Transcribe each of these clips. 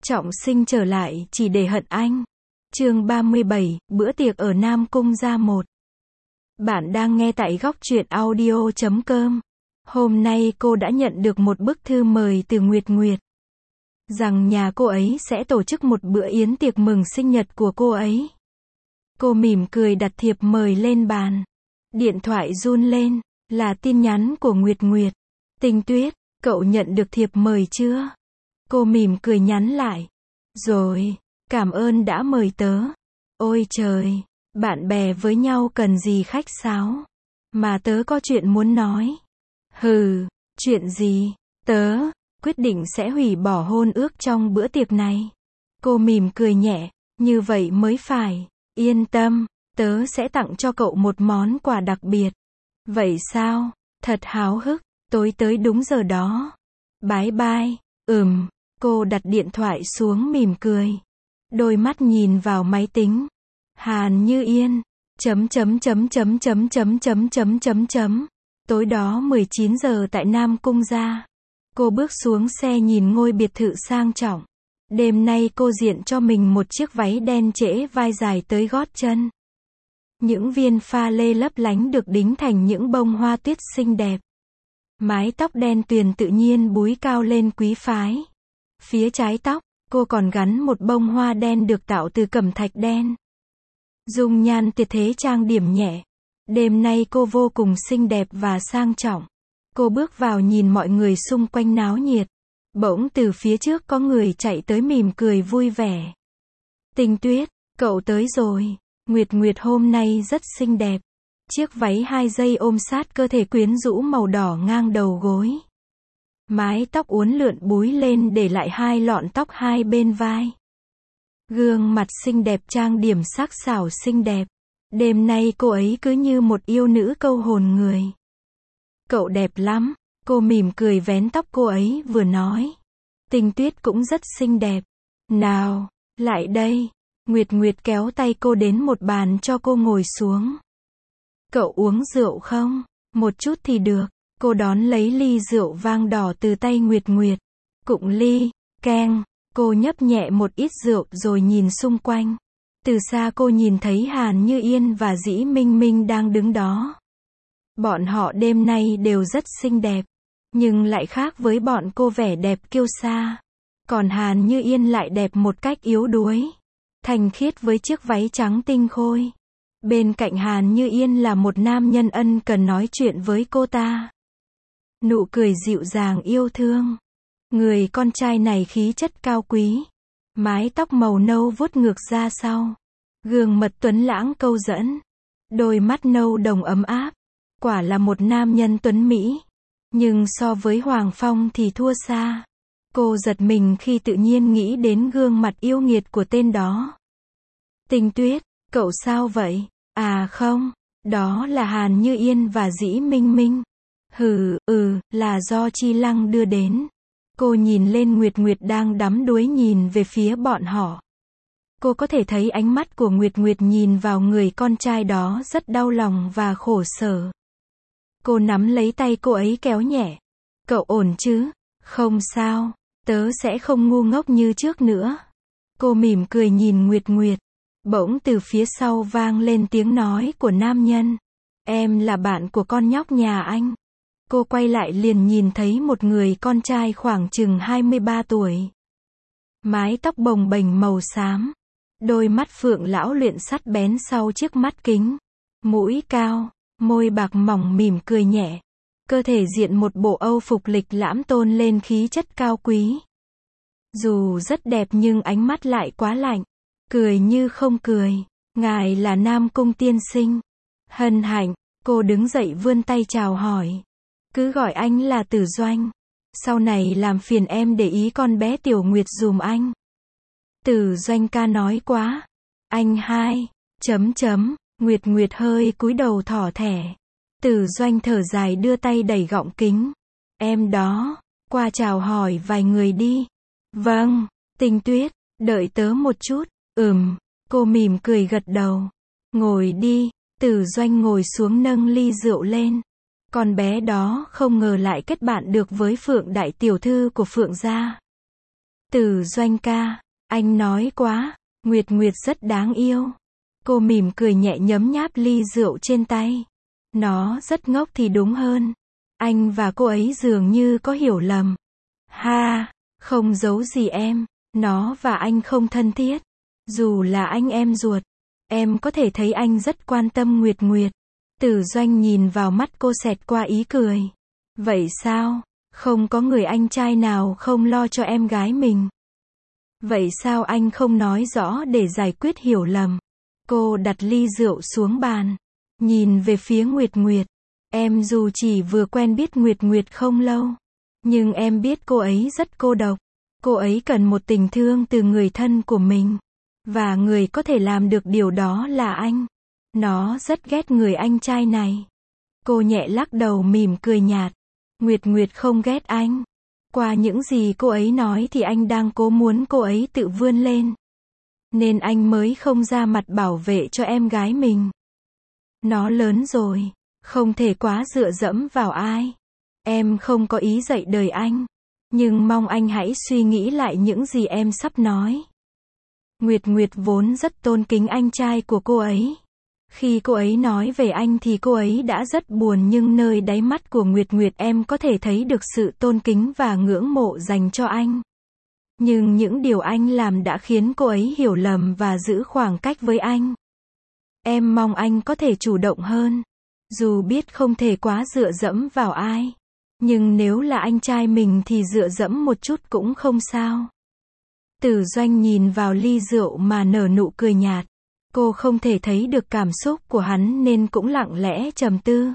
Trọng Sinh trở lại chỉ để hận anh. Chương 37, bữa tiệc ở Nam Cung gia 1. Bạn đang nghe tại góc truyện audio.com. Hôm nay cô đã nhận được một bức thư mời từ Nguyệt Nguyệt. Rằng nhà cô ấy sẽ tổ chức một bữa yến tiệc mừng sinh nhật của cô ấy. Cô mỉm cười đặt thiệp mời lên bàn. Điện thoại run lên, là tin nhắn của Nguyệt Nguyệt. Tinh Tuyết, cậu nhận được thiệp mời chưa? Cô mỉm cười nhắn lại. Rồi, cảm ơn đã mời tớ. Ôi trời, bạn bè với nhau cần gì khách sáo. Mà tớ có chuyện muốn nói. Hừ, chuyện gì? Tớ quyết định sẽ hủy bỏ hôn ước trong bữa tiệc này. Cô mỉm cười nhẹ, như vậy mới phải. Yên tâm, tớ sẽ tặng cho cậu một món quà đặc biệt. Vậy sao? Thật háo hức, tối tới đúng giờ đó. Bye bye. Cô đặt điện thoại xuống mỉm cười. Đôi mắt nhìn vào máy tính. Hàn Như Yên. Tối đó 19 giờ tại Nam Cung gia. Cô bước xuống xe nhìn ngôi biệt thự sang trọng. Đêm nay cô diện cho mình một chiếc váy đen trễ vai dài tới gót chân. Những viên pha lê lấp lánh được đính thành những bông hoa tuyết xinh đẹp. Mái tóc đen tuyền tự nhiên búi cao lên quý phái. Phía trái tóc, cô còn gắn một bông hoa đen được tạo từ cẩm thạch đen. Dung nhan tuyệt thế trang điểm nhẹ. Đêm nay cô vô cùng xinh đẹp và sang trọng. Cô bước vào nhìn mọi người xung quanh náo nhiệt. Bỗng từ phía trước có người chạy tới mỉm cười vui vẻ. Tinh Tuyết, cậu tới rồi. Nguyệt Nguyệt hôm nay rất xinh đẹp. Chiếc váy 2 dây ôm sát cơ thể quyến rũ màu đỏ ngang đầu gối. Mái tóc uốn lượn búi lên để lại 2 lọn tóc hai bên vai. Gương mặt xinh đẹp trang điểm sắc sảo xinh đẹp. Đêm nay cô ấy cứ như một yêu nữ câu hồn người. Cậu đẹp lắm. Cô mỉm cười vén tóc cô ấy vừa nói. Tinh Tuyết cũng rất xinh đẹp. Nào, lại đây. Nguyệt Nguyệt kéo tay cô đến một bàn cho cô ngồi xuống. Cậu uống rượu không? Một chút thì được. Cô đón lấy ly rượu vang đỏ từ tay Nguyệt Nguyệt. Cụng ly, keng. Cô nhấp nhẹ một ít rượu rồi nhìn xung quanh. Từ xa cô nhìn thấy Hàn Như Yên và Dĩ Minh Minh đang đứng đó. Bọn họ đêm nay đều rất xinh đẹp. Nhưng lại khác với bọn cô vẻ đẹp kiêu sa. Còn Hàn Như Yên lại đẹp một cách yếu đuối. Thanh khiết với chiếc váy trắng tinh khôi. Bên cạnh Hàn Như Yên là một nam nhân ân cần nói chuyện với cô ta. Nụ cười dịu dàng yêu thương. Người con trai này khí chất cao quý. Mái tóc màu nâu vuốt ngược ra sau. Gương mặt tuấn lãng câu dẫn. Đôi mắt nâu đồng ấm áp. Quả là một nam nhân tuấn Mỹ. Nhưng so với Hoàng Phong thì thua xa. Cô giật mình khi tự nhiên nghĩ đến gương mặt yêu nghiệt của tên đó. Tinh Tuyết, cậu sao vậy? À không, đó là Hàn Như Yên và Dĩ Minh Minh. Là do Chi Lăng đưa đến. Cô nhìn lên Nguyệt Nguyệt đang đắm đuối nhìn về phía bọn họ. Cô có thể thấy ánh mắt của Nguyệt Nguyệt nhìn vào người con trai đó rất đau lòng và khổ sở. Cô nắm lấy tay cô ấy kéo nhẹ. Cậu ổn chứ? Không sao, tớ sẽ không ngu ngốc như trước nữa. Cô mỉm cười nhìn Nguyệt Nguyệt. Bỗng từ phía sau vang lên tiếng nói của nam nhân. Em là bạn của con nhóc nhà anh. Cô quay lại liền nhìn thấy một người con trai khoảng chừng 23 tuổi. Mái tóc bồng bềnh màu xám. Đôi mắt phượng lão luyện sắt bén sau chiếc mắt kính. Mũi cao, môi bạc mỏng mỉm cười nhẹ. Cơ thể diện một bộ âu phục lịch lãm tôn lên khí chất cao quý. Dù rất đẹp nhưng ánh mắt lại quá lạnh. Cười như không cười. Ngài là Nam Cung tiên sinh. Hân hạnh. Cô đứng dậy vươn tay chào hỏi. Cứ gọi anh là Tử Doanh. Sau này làm phiền em để ý con bé Tiểu Nguyệt dùm anh. Tử Doanh ca nói quá. Anh hai. Nguyệt Nguyệt hơi cúi đầu thỏ thẻ. Tử Doanh thở dài đưa tay đẩy gọng kính. Em đó, qua chào hỏi vài người đi. Vâng, Tinh Tuyết, đợi tớ một chút. Cô mỉm cười gật đầu. Ngồi đi. Tử Doanh ngồi xuống nâng ly rượu lên. Con bé đó không ngờ lại kết bạn được với Phượng đại tiểu thư của Phượng gia. Tử Doanh ca, anh nói quá, Nguyệt Nguyệt rất đáng yêu. Cô mỉm cười nhẹ nhấm nháp ly rượu trên tay. Nó rất ngốc thì đúng hơn. Anh và cô ấy dường như có hiểu lầm. Ha, không giấu gì em, nó và anh không thân thiết. Dù là anh em ruột, em có thể thấy anh rất quan tâm Nguyệt Nguyệt. Tử Doanh nhìn vào mắt cô xẹt qua ý cười. Vậy sao, không có người anh trai nào không lo cho em gái mình? Vậy sao anh không nói rõ để giải quyết hiểu lầm? Cô đặt ly rượu xuống bàn, nhìn về phía Nguyệt Nguyệt. Em dù chỉ vừa quen biết Nguyệt Nguyệt không lâu, nhưng em biết cô ấy rất cô độc. Cô ấy cần một tình thương từ người thân của mình. Và người có thể làm được điều đó là anh. Nó rất ghét người anh trai này. Cô nhẹ lắc đầu mỉm cười nhạt. Nguyệt Nguyệt không ghét anh. Qua những gì cô ấy nói thì anh đang cố muốn cô ấy tự vươn lên. Nên anh mới không ra mặt bảo vệ cho em gái mình. Nó lớn rồi, không thể quá dựa dẫm vào ai. Em không có ý dạy đời anh. Nhưng mong anh hãy suy nghĩ lại những gì em sắp nói. Nguyệt Nguyệt vốn rất tôn kính anh trai của cô ấy. Khi cô ấy nói về anh thì cô ấy đã rất buồn, nhưng nơi đáy mắt của Nguyệt Nguyệt em có thể thấy được sự tôn kính và ngưỡng mộ dành cho anh. Nhưng những điều anh làm đã khiến cô ấy hiểu lầm và giữ khoảng cách với anh. Em mong anh có thể chủ động hơn. Dù biết không thể quá dựa dẫm vào ai. Nhưng nếu là anh trai mình thì dựa dẫm một chút cũng không sao. Tử Doanh nhìn vào ly rượu mà nở nụ cười nhạt. Cô không thể thấy được cảm xúc của hắn nên cũng lặng lẽ trầm tư.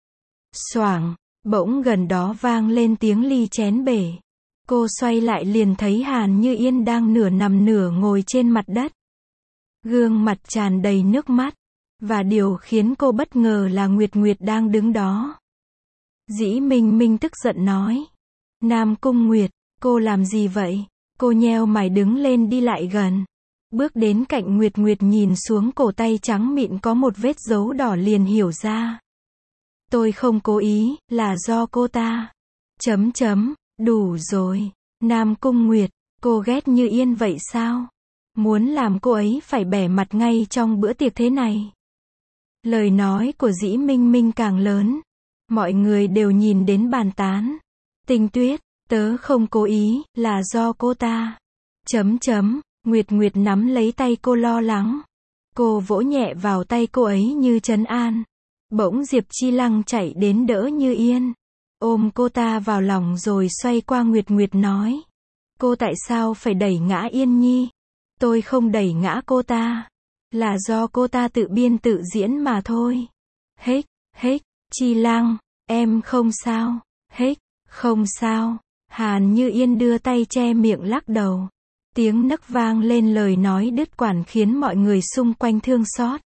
Xoảng, bỗng gần đó vang lên tiếng ly chén bể. Cô xoay lại liền thấy Hàn Như Yên đang nửa nằm nửa ngồi trên mặt đất. Gương mặt tràn đầy nước mắt. Và điều khiến cô bất ngờ là Nguyệt Nguyệt đang đứng đó. Dĩ Minh Minh tức giận nói. Nam Cung Nguyệt, cô làm gì vậy? Cô nheo mày đứng lên đi lại gần. Bước đến cạnh Nguyệt Nguyệt nhìn xuống cổ tay trắng mịn có một vết dấu đỏ liền hiểu ra. Tôi không cố ý, là do cô ta. Đủ rồi. Nam Cung Nguyệt, cô ghét Như Yên vậy sao? Muốn làm cô ấy phải bẻ mặt ngay trong bữa tiệc thế này. Lời nói của Dĩ Minh Minh càng lớn. Mọi người đều nhìn đến bàn tán. Tinh Tuyết, tớ không cố ý, là do cô ta. Nguyệt Nguyệt nắm lấy tay cô lo lắng. Cô vỗ nhẹ vào tay cô ấy như trấn an. Bỗng Diệp Chi Lăng chạy đến đỡ Như Yên. Ôm cô ta vào lòng rồi xoay qua Nguyệt Nguyệt nói. Cô tại sao phải đẩy ngã Yên Nhi? Tôi không đẩy ngã cô ta. Là do cô ta tự biên tự diễn mà thôi. Hếch, Chi Lăng, em không sao. Không sao. Hàn Như Yên đưa tay che miệng lắc đầu. Tiếng nấc vang lên, lời nói đứt quãng khiến mọi người xung quanh thương xót.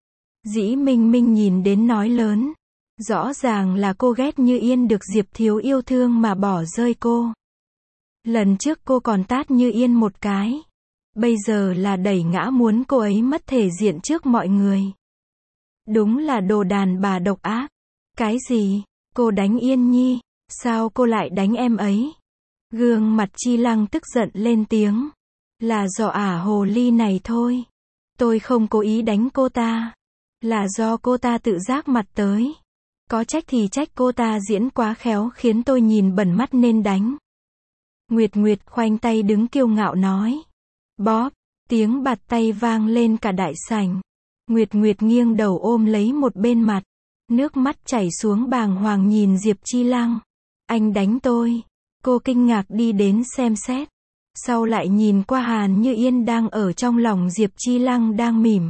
Dĩ Minh Minh nhìn đến nói lớn. Rõ ràng là cô ghét Như Yên được Diệp Thiếu yêu thương mà bỏ rơi cô. Lần trước cô còn tát Như Yên một cái. Bây giờ là đẩy ngã, muốn cô ấy mất thể diện trước mọi người. Đúng là đồ đàn bà độc ác. Cái gì? Cô đánh Yên Nhi? Sao cô lại đánh em ấy? Gương mặt Chi Lăng tức giận lên tiếng. Là do hồ ly này thôi. Tôi không cố ý đánh cô ta. Là do cô ta tự giác mặt tới. Có trách thì trách cô ta diễn quá khéo khiến tôi nhìn bẩn mắt nên đánh. Nguyệt Nguyệt khoanh tay đứng kiêu ngạo nói. Bóp, tiếng bạt tay vang lên cả đại sảnh. Nguyệt Nguyệt nghiêng đầu ôm lấy một bên mặt. Nước mắt chảy xuống, bàng hoàng nhìn Diệp Chi Lăng. Anh đánh tôi. Cô kinh ngạc đi đến xem xét. Sau lại nhìn qua Hàn Như Yên đang ở trong lòng Diệp Chi Lăng đang mỉm.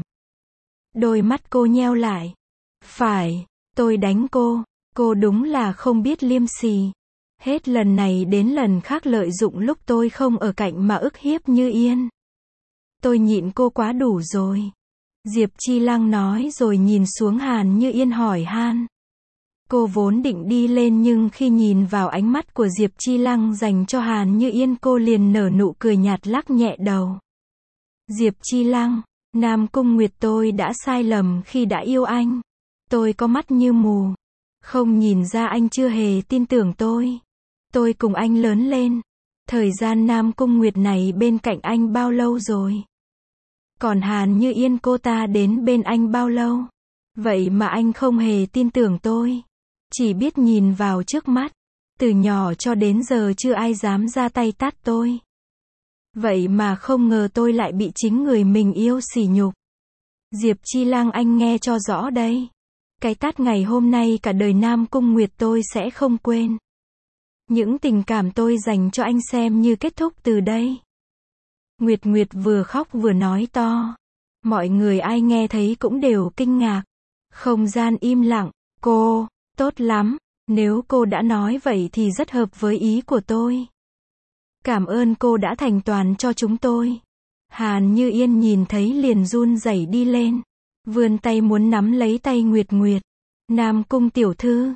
Đôi mắt cô nheo lại. Phải, tôi đánh cô. Cô đúng là không biết liêm sỉ. Hết lần này đến lần khác lợi dụng lúc tôi không ở cạnh mà ức hiếp Như Yên. Tôi nhịn cô quá đủ rồi. Diệp Chi Lăng nói rồi nhìn xuống Hàn Như Yên hỏi han. Cô vốn định đi lên nhưng khi nhìn vào ánh mắt của Diệp Chi Lăng dành cho Hàn Như Yên, cô liền nở nụ cười nhạt lắc nhẹ đầu. Diệp Chi Lăng, Nam Cung Nguyệt, tôi đã sai lầm khi đã yêu anh. Tôi có mắt như mù. Không nhìn ra anh chưa hề tin tưởng tôi. Tôi cùng anh lớn lên. Thời gian Nam Cung Nguyệt này bên cạnh anh bao lâu rồi? Còn Hàn Như Yên cô ta đến bên anh bao lâu? Vậy mà anh không hề tin tưởng tôi. Chỉ biết nhìn vào trước mắt. Từ nhỏ cho đến giờ chưa ai dám ra tay tát tôi. Vậy mà không ngờ tôi lại bị chính người mình yêu sỉ nhục. Diệp Chi Lăng, anh nghe cho rõ đây. Cái tát ngày hôm nay cả đời Nam Cung Nguyệt tôi sẽ không quên. Những tình cảm tôi dành cho anh xem như kết thúc từ đây. Nguyệt Nguyệt vừa khóc vừa nói to. Mọi người ai nghe thấy cũng đều kinh ngạc. Không gian im lặng. Cô, tốt lắm. Nếu cô đã nói vậy thì rất hợp với ý của tôi. Cảm ơn cô đã thành toàn cho chúng tôi. Hàn Như Yên nhìn thấy liền run rẩy đi lên. Vươn tay muốn nắm lấy tay Nguyệt Nguyệt. Nam Cung tiểu thư,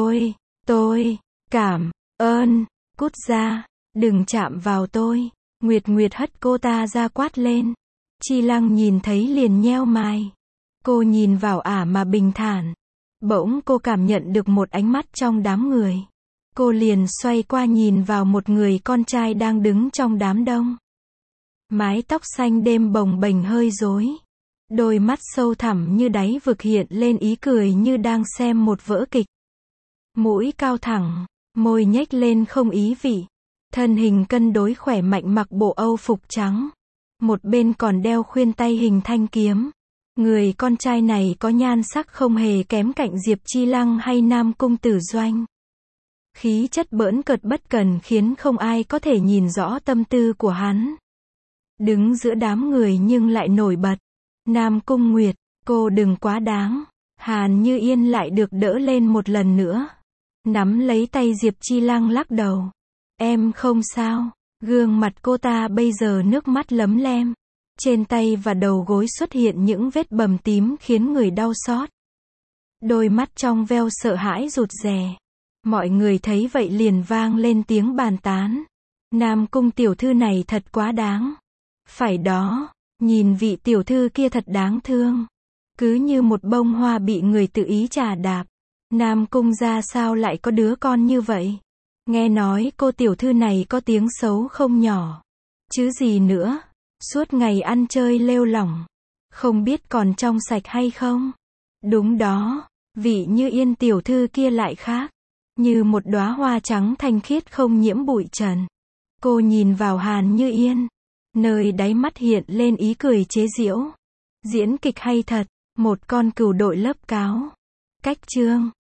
tôi, cảm ơn, cút ra, đừng chạm vào tôi. Nguyệt Nguyệt hất cô ta ra quát lên. Chi Lăng nhìn thấy liền nheo mày. Cô nhìn vào ả mà bình thản. Bỗng cô cảm nhận được một ánh mắt trong đám người. Cô liền xoay qua nhìn vào một người con trai đang đứng trong đám đông. Mái tóc xanh đêm bồng bềnh hơi rối. Đôi mắt sâu thẳm như đáy vực hiện lên ý cười như đang xem một vở kịch. Mũi cao thẳng, môi nhếch lên không ý vị. Thân hình cân đối khỏe mạnh mặc bộ âu phục trắng. Một bên còn đeo khuyên tay hình thanh kiếm. Người con trai này có nhan sắc không hề kém cạnh Diệp Chi Lăng hay Nam Cung Tử Doanh. Khí chất bỡn cợt bất cần khiến không ai có thể nhìn rõ tâm tư của hắn. Đứng giữa đám người nhưng lại nổi bật. Nam Cung Nguyệt, cô đừng quá đáng. Hàn Như Yên lại được đỡ lên một lần nữa. Nắm lấy tay Diệp Chi Lăng lắc đầu. Em không sao. Gương mặt cô ta bây giờ nước mắt lấm lem. Trên tay và đầu gối xuất hiện những vết bầm tím khiến người đau xót. Đôi mắt trong veo sợ hãi rụt rè. Mọi người thấy vậy liền vang lên tiếng bàn tán. Nam Cung tiểu thư này thật quá đáng. Phải đó, nhìn vị tiểu thư kia thật đáng thương. Cứ như một bông hoa bị người tự ý chà đạp. Nam Cung gia sao lại có đứa con như vậy? Nghe nói cô tiểu thư này có tiếng xấu không nhỏ. Chứ gì nữa, suốt ngày ăn chơi lêu lỏng. Không biết còn trong sạch hay không? Đúng đó, vị Như Yên tiểu thư kia lại khác. Như một đóa hoa trắng thanh khiết không nhiễm bụi trần. Cô nhìn vào Hàn Như Yên. Nơi đáy mắt hiện lên ý cười chế giễu. Diễn kịch hay thật, một con cừu đội lớp cáo. Cách chương